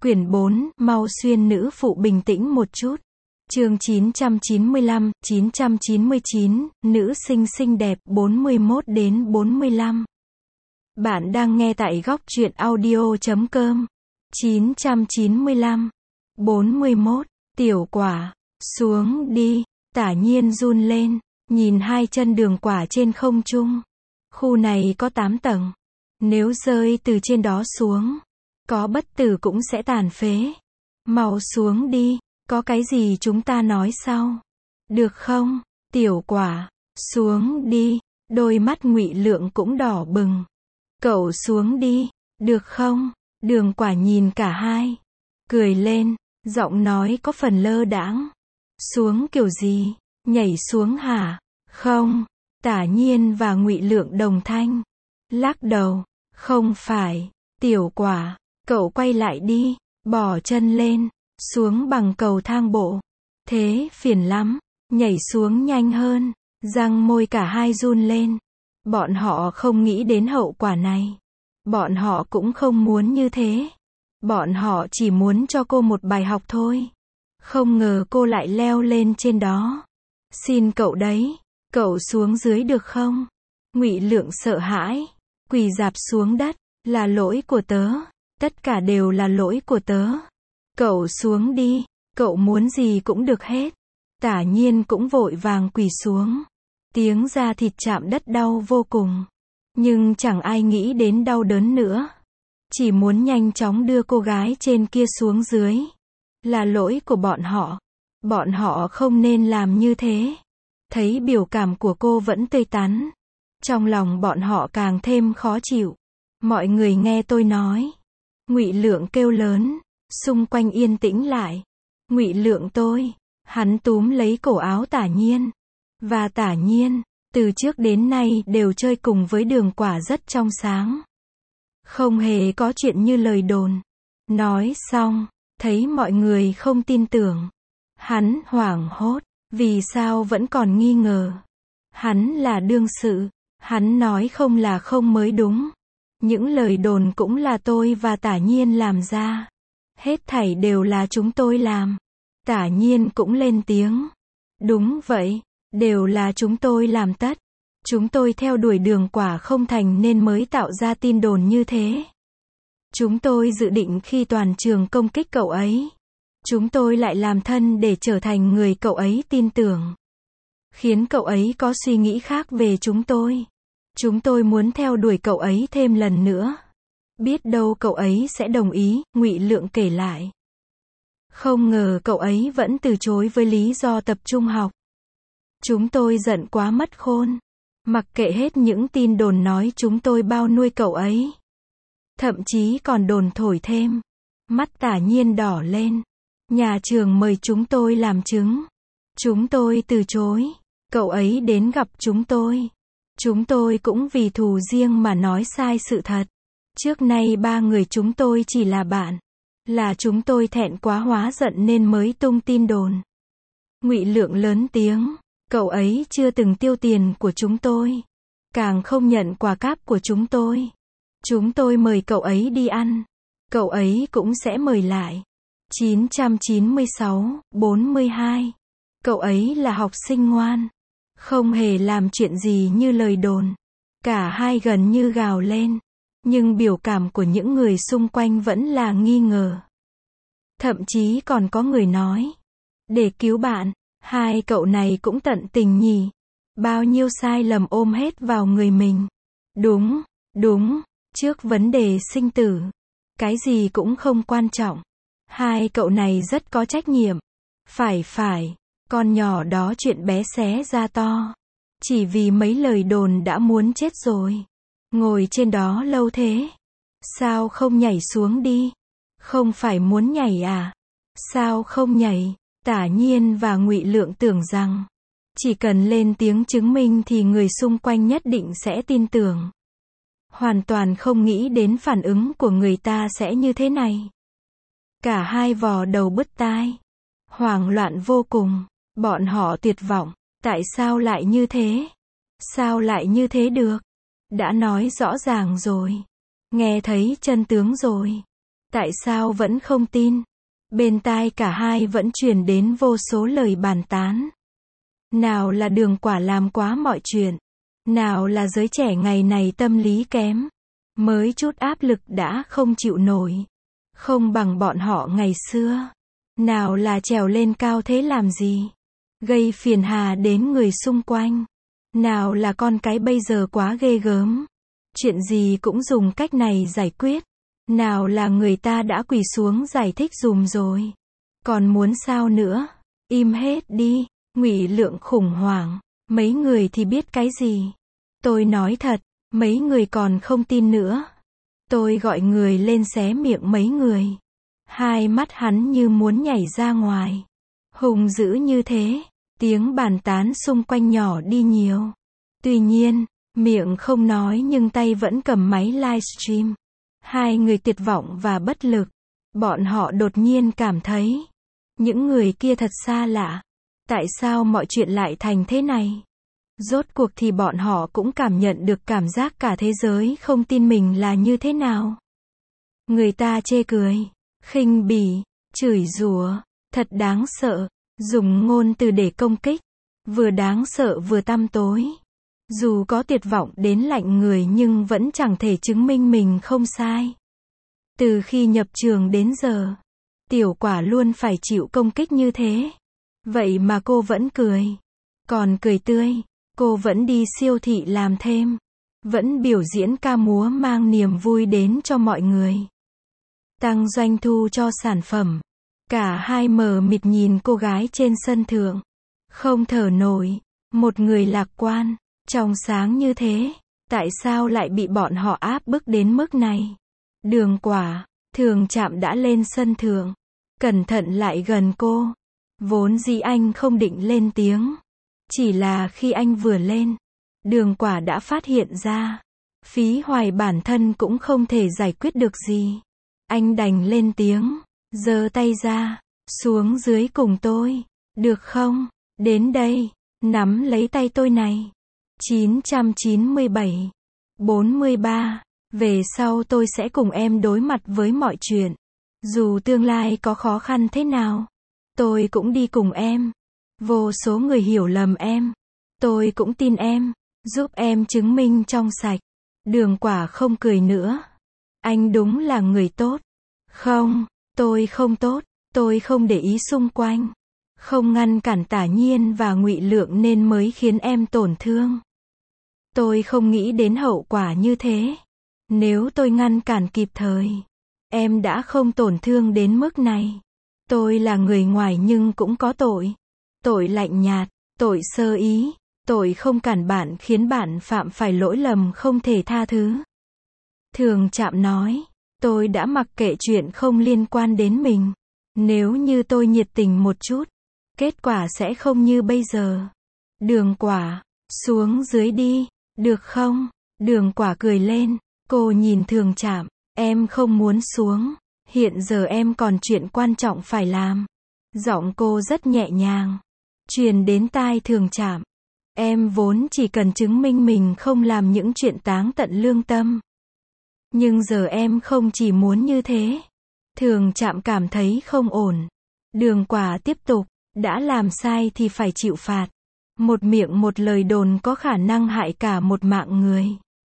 Quyển 4, mau xuyên nữ phụ bình tĩnh một chút. Chương 995, 999, nữ sinh xinh đẹp 41 đến 45. Bạn đang nghe tại góc truyện audio.com. 995, 41, tiểu quả, xuống đi, Tả Nhiên run lên, nhìn hai chân đường quả trên không trung. Khu này có 8 tầng. Nếu rơi từ trên đó xuống, có bất tử cũng sẽ tàn phế. Mau xuống đi, có cái gì chúng ta nói sau. Được không, tiểu quả, xuống đi, đôi mắt Ngụy Lượng cũng đỏ bừng. Cậu xuống đi, được không? Đường quả nhìn cả hai, cười lên, giọng nói có phần lơ đãng. Xuống kiểu gì? Nhảy xuống hả? Không. Tả Nhiên và Ngụy Lượng đồng thanh, lắc đầu, không phải, tiểu quả, cậu quay lại đi, bỏ chân lên, xuống bằng cầu thang bộ. Thế phiền lắm, nhảy xuống nhanh hơn. Răng môi cả hai run lên. Bọn họ không nghĩ đến hậu quả này. Bọn họ cũng không muốn như thế. Bọn họ chỉ muốn cho cô một bài học thôi. Không ngờ cô lại leo lên trên đó. Xin cậu đấy, cậu xuống dưới được không? Ngụy Lượng sợ hãi, quỳ rạp xuống đất, là lỗi của tớ, tất cả đều là lỗi của tớ. Cậu xuống đi, cậu muốn gì cũng được hết. Tả Nhiên cũng vội vàng quỳ xuống. Tiếng da thịt chạm đất đau vô cùng. Nhưng chẳng ai nghĩ đến đau đớn nữa. Chỉ muốn nhanh chóng đưa cô gái trên kia xuống dưới. Là lỗi của bọn họ. Bọn họ không nên làm như thế. Thấy biểu cảm của cô vẫn tươi tắn. Trong lòng bọn họ càng thêm khó chịu. Mọi người nghe tôi nói. Ngụy Lượng kêu lớn. Xung quanh yên tĩnh lại. Ngụy Lượng tôi. Hắn túm lấy cổ áo Tả Nhiên. Và Tả Nhiên, từ trước đến nay đều chơi cùng với đường quả rất trong sáng. Không hề có chuyện như lời đồn. Nói xong, thấy mọi người không tin tưởng. Hắn hoảng hốt, vì sao vẫn còn nghi ngờ. Hắn là đương sự, hắn nói không là không mới đúng. Những lời đồn cũng là tôi và Tả Nhiên làm ra. Hết thảy đều là chúng tôi làm. Tả Nhiên cũng lên tiếng. Đúng vậy, đều là chúng tôi làm tất. Chúng tôi theo đuổi đường quả không thành nên mới tạo ra tin đồn như thế. Chúng tôi dự định khi toàn trường công kích cậu ấy, chúng tôi lại làm thân để trở thành người cậu ấy tin tưởng. Khiến cậu ấy có suy nghĩ khác về chúng tôi. Chúng tôi muốn theo đuổi cậu ấy thêm lần nữa. Biết đâu cậu ấy sẽ đồng ý, Ngụy Lượng kể lại. Không ngờ cậu ấy vẫn từ chối với lý do tập trung học. Chúng tôi giận quá mất khôn. Mặc kệ hết những tin đồn nói chúng tôi bao nuôi cậu ấy. Thậm chí còn đồn thổi thêm. Mắt Tả Nhiên đỏ lên. Nhà trường mời chúng tôi làm chứng. Chúng tôi từ chối. Cậu ấy đến gặp chúng tôi. Chúng tôi cũng vì thù riêng mà nói sai sự thật. Trước nay 3 người chúng tôi chỉ là bạn. Là chúng tôi thẹn quá hóa giận nên mới tung tin đồn. Ngụy Lượng lớn tiếng. Cậu ấy chưa từng tiêu tiền của chúng tôi. Càng không nhận quà cáp của chúng tôi. Chúng tôi mời cậu ấy đi ăn. Cậu ấy cũng sẽ mời lại. 996, 42. Cậu ấy là học sinh ngoan. Không hề làm chuyện gì như lời đồn. Cả hai gần như gào lên. Nhưng biểu cảm của những người xung quanh vẫn là nghi ngờ. Thậm chí còn có người nói. Để cứu bạn, hai cậu này cũng tận tình nhỉ. Bao nhiêu sai lầm ôm hết vào người mình. Đúng, trước vấn đề sinh tử. Cái gì cũng không quan trọng. Hai cậu này rất có trách nhiệm. Phải, con nhỏ đó chuyện bé xé ra to. Chỉ vì mấy lời đồn đã muốn chết rồi. Ngồi trên đó lâu thế. Sao không nhảy xuống đi? Không phải muốn nhảy à? Sao không nhảy? Tả Nhiên và Ngụy Lượng tưởng rằng chỉ cần lên tiếng chứng minh thì người xung quanh nhất định sẽ tin tưởng. Hoàn toàn không nghĩ đến phản ứng của người ta sẽ như thế này. Cả hai vò đầu bứt tai. Hoảng loạn vô cùng. Bọn họ tuyệt vọng. Tại sao lại như thế? Sao lại như thế được? Đã nói rõ ràng rồi. Nghe thấy chân tướng rồi. Tại sao vẫn không tin? Bên tai cả hai vẫn truyền đến vô số lời bàn tán. Nào là Đường Quả làm quá mọi chuyện. Nào là giới trẻ ngày này tâm lý kém. Mới chút áp lực đã không chịu nổi. Không bằng bọn họ ngày xưa. Nào là trèo lên cao thế làm gì? Gây phiền hà đến người xung quanh. Nào là con cái bây giờ quá ghê gớm. Chuyện gì cũng dùng cách này giải quyết. Nào là người ta đã quỳ xuống giải thích dùm rồi. Còn muốn sao nữa? Im hết đi. Ngụy Lượng khủng hoảng. Mấy người thì biết cái gì? Tôi nói thật, mấy người còn không tin nữa. Tôi gọi người lên xé miệng mấy người. Hai mắt hắn như muốn nhảy ra ngoài. Hung dữ như thế, tiếng bàn tán xung quanh nhỏ đi nhiều. Tuy nhiên, miệng không nói nhưng tay vẫn cầm máy livestream. Hai người tuyệt vọng và bất lực. Bọn họ đột nhiên cảm thấy, những người kia thật xa lạ. Tại sao mọi chuyện lại thành thế này? Rốt cuộc thì bọn họ cũng cảm nhận được cảm giác cả thế giới không tin mình là như thế nào. Người ta chê cười, khinh bỉ, chửi rủa, thật đáng sợ, dùng ngôn từ để công kích, vừa đáng sợ vừa tăm tối. Dù có tuyệt vọng đến lạnh người nhưng vẫn chẳng thể chứng minh mình không sai. Từ khi nhập trường đến giờ, Tiểu Quả luôn phải chịu công kích như thế. Vậy mà cô vẫn cười. Còn cười tươi. Cô vẫn đi siêu thị làm thêm. Vẫn biểu diễn ca múa mang niềm vui đến cho mọi người. Tăng doanh thu cho sản phẩm. Cả hai mờ mịt nhìn cô gái trên sân thượng. Không thở nổi. Một người lạc quan, trong sáng như thế. Tại sao lại bị bọn họ áp bức đến mức này? Đường Quả, Thường Trạm đã lên sân thượng. Cẩn thận lại gần cô. Vốn dĩ anh không định lên tiếng. Chỉ là khi anh vừa lên, Đường Quả đã phát hiện ra. Phí hoài bản thân cũng không thể giải quyết được gì. Anh đành lên tiếng, giơ tay ra, xuống dưới cùng tôi. Được không? Đến đây, nắm lấy tay tôi này. 997 43. Về sau tôi sẽ cùng em đối mặt với mọi chuyện. Dù tương lai có khó khăn thế nào, tôi cũng đi cùng em. Vô số người hiểu lầm em. Tôi cũng tin em. Giúp em chứng minh trong sạch. Đường Quả không cười nữa. Anh đúng là người tốt. Không, tôi không tốt. Tôi không để ý xung quanh. Không ngăn cản Tả Nhiên và Ngụy Lượng nên mới khiến em tổn thương. Tôi không nghĩ đến hậu quả như thế. Nếu tôi ngăn cản kịp thời, em đã không tổn thương đến mức này. Tôi là người ngoài nhưng cũng có tội. Tội lạnh nhạt, tội sơ ý, tội không cản bạn khiến bạn phạm phải lỗi lầm không thể tha thứ. Thường Trạm nói, tôi đã mặc kệ chuyện không liên quan đến mình. Nếu như tôi nhiệt tình một chút, kết quả sẽ không như bây giờ. Đường Quả, xuống dưới đi, được không? Đường Quả cười lên, cô nhìn Thường Trạm, em không muốn xuống. Hiện giờ em còn chuyện quan trọng phải làm. Giọng cô rất nhẹ nhàng, truyền đến tai Thường Trạm. Em vốn chỉ cần chứng minh mình không làm những chuyện táng tận lương tâm. Nhưng giờ em không chỉ muốn như thế. Thường Trạm cảm thấy không ổn. Đường Quả tiếp tục, đã làm sai thì phải chịu phạt. Một miệng một lời đồn có khả năng hại cả một mạng người.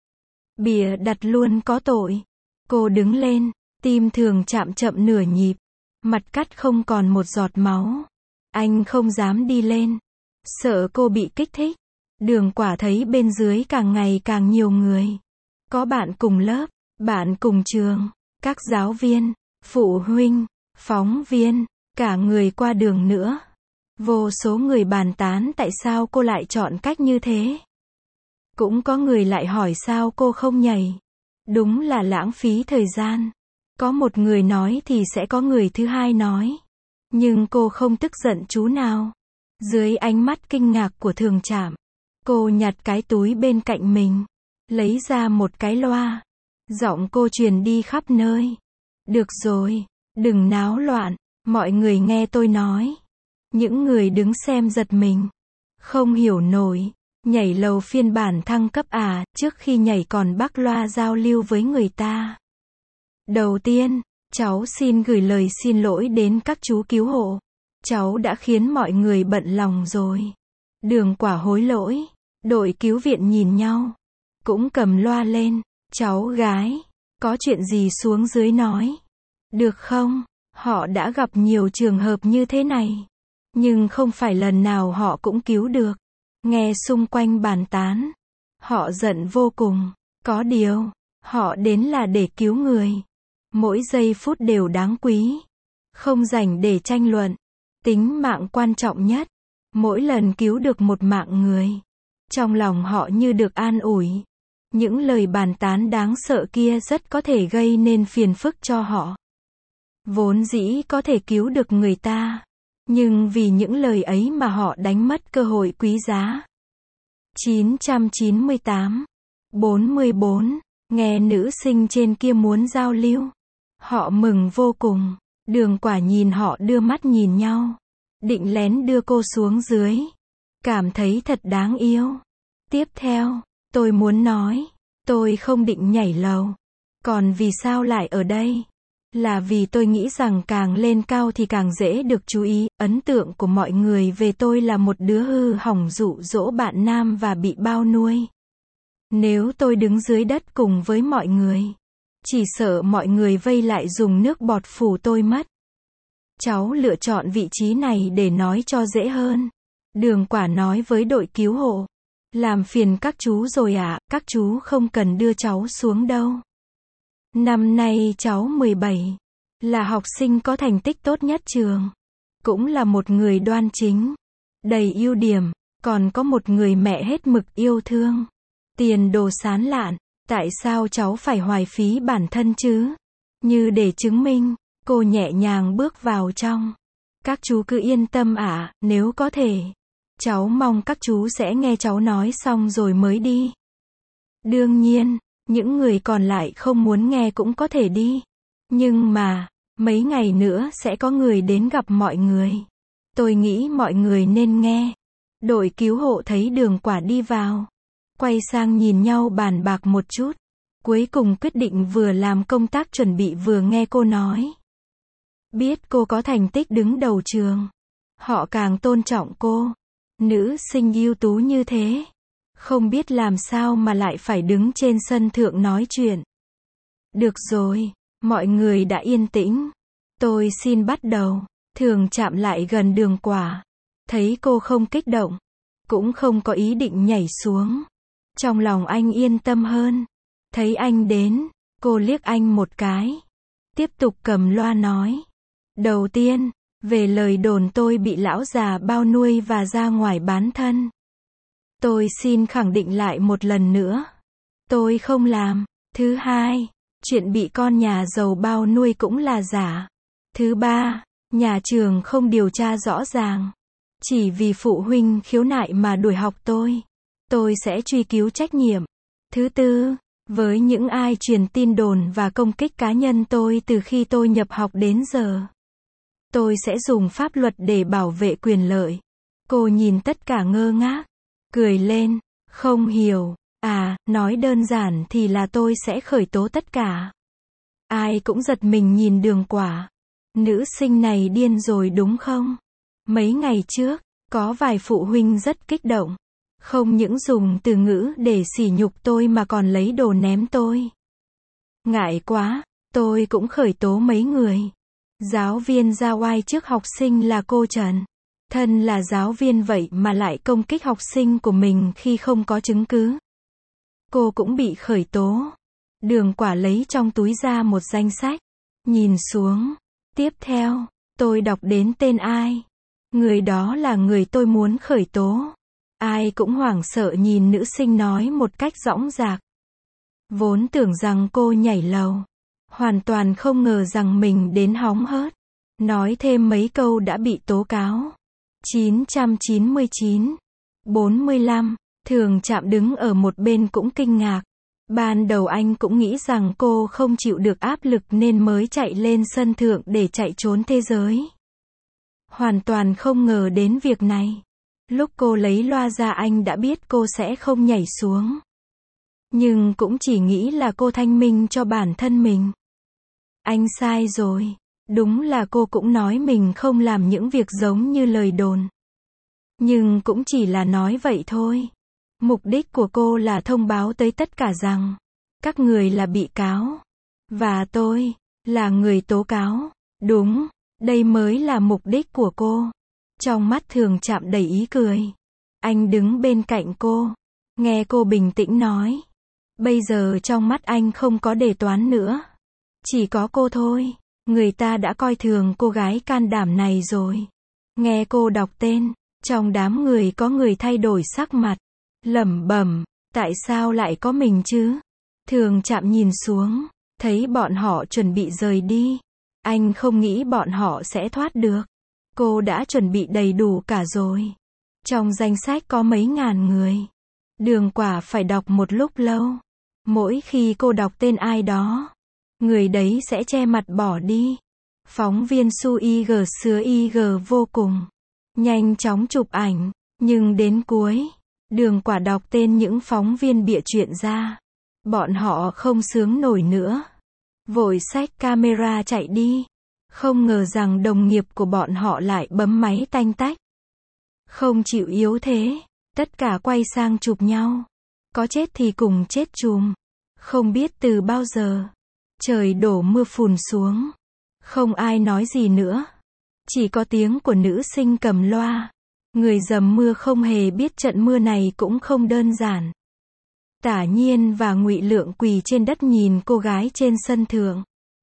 Bịa đặt luôn có tội. Cô đứng lên, tim Thường Trạm chậm nửa nhịp. Mặt cắt không còn một giọt máu. Anh không dám đi lên. Sợ cô bị kích thích. Đường Quả thấy bên dưới càng ngày càng nhiều người. Có bạn cùng lớp, bạn cùng trường, các giáo viên, phụ huynh, phóng viên, cả người qua đường nữa. Vô số người bàn tán tại sao cô lại chọn cách như thế. Cũng có người lại hỏi sao cô không nhảy. Đúng là lãng phí thời gian. Có một người nói thì sẽ có người thứ hai nói. Nhưng cô không tức giận chú nào. Dưới ánh mắt kinh ngạc của Thường Trạm, cô nhặt cái túi bên cạnh mình, lấy ra một cái loa. Giọng cô truyền đi khắp nơi. Được rồi, đừng náo loạn, mọi người nghe tôi nói. Những người đứng xem giật mình. Không hiểu nổi, nhảy lầu phiên bản thăng cấp à, trước khi nhảy còn bắc loa giao lưu với người ta. Đầu tiên, Cháu xin gửi lời xin lỗi đến các chú cứu hộ. Cháu đã khiến mọi người bận lòng rồi. Đường Quả hối lỗi. Đội cứu viện nhìn nhau. Cũng cầm loa lên. Cháu gái, có chuyện gì xuống dưới nói. Được không? Họ đã gặp nhiều trường hợp như thế này. Nhưng không phải lần nào họ cũng cứu được. Nghe xung quanh bàn tán. Họ giận vô cùng. Có điều, họ đến là để cứu người. Mỗi giây phút đều đáng quý. Không rảnh để tranh luận. Tính mạng quan trọng nhất. Mỗi lần cứu được một mạng người. Trong lòng họ như được an ủi. Những lời bàn tán đáng sợ kia rất có thể gây nên phiền phức cho họ. Vốn dĩ có thể cứu được người ta. Nhưng vì những lời ấy mà họ đánh mất cơ hội quý giá. 998. 44. Nghe nữ sinh trên kia muốn giao lưu. Họ mừng vô cùng. Đường Quả nhìn họ đưa mắt nhìn nhau. Định lén đưa cô xuống dưới. Cảm thấy thật đáng yêu. Tiếp theo, tôi muốn nói. Tôi không định nhảy lầu. Còn vì sao lại ở đây? Là vì tôi nghĩ rằng càng lên cao thì càng dễ được chú ý. Ấn tượng của mọi người về tôi là một đứa hư hỏng dụ dỗ bạn nam và bị bao nuôi. Nếu tôi đứng dưới đất cùng với mọi người, chỉ sợ mọi người vây lại dùng nước bọt phủ tôi mất. Cháu lựa chọn vị trí này để nói cho dễ hơn. Đường Quả nói với đội cứu hộ. Làm phiền các chú rồi ạ, các chú không cần đưa cháu xuống đâu. Năm nay cháu 17, là học sinh có thành tích tốt nhất trường. Cũng là một người đoan chính, đầy ưu điểm, còn có một người mẹ hết mực yêu thương. Tiền đồ sáng lạn, tại sao cháu phải hoài phí bản thân chứ? Như để chứng minh, cô nhẹ nhàng bước vào trong. Các chú cứ yên tâm ạ, nếu có thể. Cháu mong các chú sẽ nghe cháu nói xong rồi mới đi. Đương nhiên, những người còn lại không muốn nghe cũng có thể đi. Nhưng mà, mấy ngày nữa sẽ có người đến gặp mọi người. Tôi nghĩ mọi người nên nghe. Đội cứu hộ thấy Đường Quả đi vào. Quay sang nhìn nhau bàn bạc một chút. Cuối cùng quyết định vừa làm công tác chuẩn bị vừa nghe cô nói. Biết cô có thành tích đứng đầu trường. Họ càng tôn trọng cô. Nữ sinh ưu tú như thế. Không biết làm sao mà lại phải đứng trên sân thượng nói chuyện. Được rồi, mọi người đã yên tĩnh. Tôi xin bắt đầu. Thường chạm lại gần Đường Quả. Thấy cô không kích động. Cũng không có ý định nhảy xuống. Trong lòng anh yên tâm hơn. Thấy anh đến, cô liếc anh một cái. Tiếp tục cầm loa nói. Đầu tiên, về lời đồn tôi bị lão già bao nuôi và ra ngoài bán thân. Tôi xin khẳng định lại một lần nữa. Tôi không làm. Thứ hai, chuyện bị con nhà giàu bao nuôi cũng là giả. Thứ ba, nhà trường không điều tra rõ ràng. Chỉ vì phụ huynh khiếu nại mà đuổi học tôi sẽ truy cứu trách nhiệm. Thứ tư, với những ai truyền tin đồn và công kích cá nhân tôi từ khi tôi nhập học đến giờ, tôi sẽ dùng pháp luật để bảo vệ quyền lợi. Cô nhìn tất cả ngơ ngác, cười lên, không hiểu, nói đơn giản thì là tôi sẽ khởi tố tất cả. Ai cũng giật mình nhìn Đường Quả. Nữ sinh này điên rồi đúng không? Mấy ngày trước, có vài phụ huynh rất kích động. Không những dùng từ ngữ để sỉ nhục tôi mà còn lấy đồ ném tôi. Ngại quá, tôi cũng khởi tố mấy người. Giáo viên ra oai trước học sinh là cô Trần. Thân là giáo viên vậy mà lại công kích học sinh của mình khi không có chứng cứ. Cô cũng bị khởi tố. Đường Quả lấy trong túi ra một danh sách. Nhìn xuống. Tiếp theo, tôi đọc đến tên ai. Người đó là người tôi muốn khởi tố. Ai cũng hoảng sợ nhìn nữ sinh nói một cách dõng dạc. Vốn tưởng rằng cô nhảy lầu. Hoàn toàn không ngờ rằng mình đến hóng hớt. Nói thêm mấy câu đã bị tố cáo. 999. 45. Thường chạm đứng ở một bên cũng kinh ngạc. Ban đầu anh cũng nghĩ rằng cô không chịu được áp lực nên mới chạy lên sân thượng để chạy trốn thế giới. Hoàn toàn không ngờ đến việc này. Lúc cô lấy loa ra anh đã biết cô sẽ không nhảy xuống. Nhưng cũng chỉ nghĩ là cô thanh minh cho bản thân mình. Anh sai rồi. Đúng là cô cũng nói mình không làm những việc giống như lời đồn. Nhưng cũng chỉ là nói vậy thôi. Mục đích của cô là thông báo tới tất cả rằng, các người là bị cáo. Và tôi, là người tố cáo. Đúng, đây mới là mục đích của cô. Trong mắt Thường Trạm đầy ý cười. Anh đứng bên cạnh cô. Nghe cô bình tĩnh nói. Bây giờ trong mắt anh không có đề toán nữa. Chỉ có cô thôi. Người ta đã coi thường cô gái can đảm này rồi. Nghe cô đọc tên, trong đám người có người thay đổi sắc mặt. Lẩm bẩm, tại sao lại có mình chứ? Thường Trạm nhìn xuống, thấy bọn họ chuẩn bị rời đi. Anh không nghĩ bọn họ sẽ thoát được. Cô đã chuẩn bị đầy đủ cả rồi. Trong danh sách có mấy ngàn người. Đường Quả phải đọc một lúc lâu. Mỗi khi cô đọc tên ai đó, người đấy sẽ che mặt bỏ đi. Phóng viên Su IG sứa IG vô cùng nhanh chóng chụp ảnh, nhưng đến cuối, Đường Quả đọc tên những phóng viên bịa chuyện ra. Bọn họ không sướng nổi nữa. Vội xách camera chạy đi. Không ngờ rằng đồng nghiệp của bọn họ lại bấm máy tanh tách. Không chịu yếu thế, tất cả quay sang chụp nhau. Có chết thì cùng chết chùm. Không biết từ bao giờ, trời đổ mưa phùn xuống. Không ai nói gì nữa. Chỉ có tiếng của nữ sinh cầm loa. Người dầm mưa không hề biết trận mưa này cũng không đơn giản. Tả Nhiên và Ngụy Lượng quỳ trên đất nhìn cô gái trên sân thượng.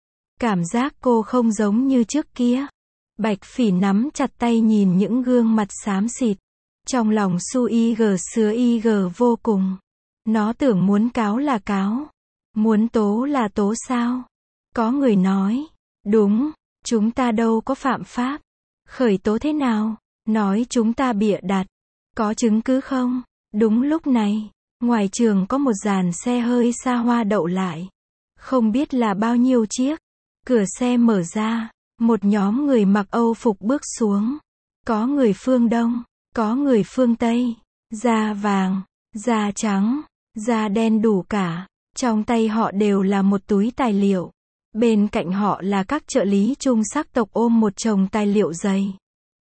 Cảm giác cô không giống như trước kia. Bạch Phỉ nắm chặt tay nhìn những gương mặt xám xịt. Trong lòng Su IG sứa IG vô cùng. Nó tưởng muốn cáo là cáo. Muốn tố là tố sao? Có người nói. Đúng, chúng ta đâu có phạm pháp. Khởi tố thế nào? Nói chúng ta bịa đặt. Có chứng cứ không? Đúng lúc này, ngoài trường có một dàn xe hơi xa hoa đậu lại. Không biết là bao nhiêu chiếc. Cửa xe mở ra. Một nhóm người mặc Âu phục bước xuống. Có người phương Đông, có người phương Tây. Da vàng, da trắng, da đen đủ cả. Trong tay họ đều là một túi tài liệu. Bên cạnh họ là các trợ lý trung sắc tộc ôm một chồng tài liệu dày.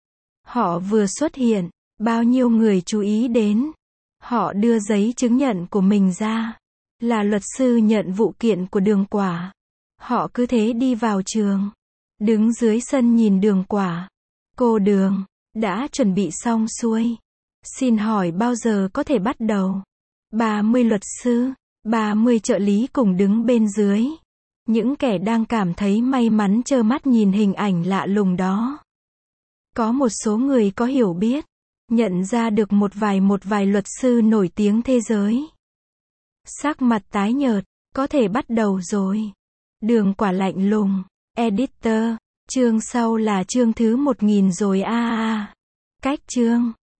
Họ vừa xuất hiện, bao nhiêu người chú ý đến. Họ đưa giấy chứng nhận của mình ra. Là luật sư nhận vụ kiện của Đường Quả. Họ cứ thế đi vào trường. Đứng dưới sân nhìn Đường Quả. Cô Đường, đã chuẩn bị xong xuôi. Xin hỏi bao giờ có thể bắt đầu? 30 luật sư, 30 trợ lý cùng đứng bên dưới. Những kẻ đang cảm thấy may mắn trơ mắt nhìn hình ảnh lạ lùng đó. Có một số người có hiểu biết, nhận ra được một vài luật sư nổi tiếng thế giới. Sắc mặt tái nhợt, có thể bắt đầu rồi. Đường Quả lạnh lùng. Editor, chương sau là chương thứ 1000 rồi a. Cách chương